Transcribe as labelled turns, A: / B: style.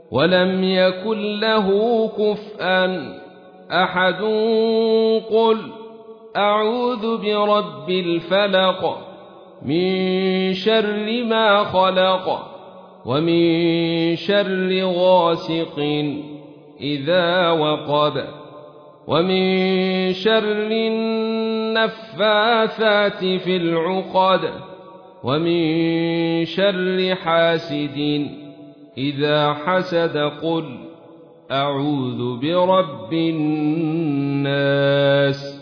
A: ولم يكن له كفوا أحد. قل أعوذ برب الفلق من شر ما خلق ومن شر غاسق إذا وقب ومن شر النفاثات في العقد ومن شر حاسد إذا حسد. قل أعوذ برب الناس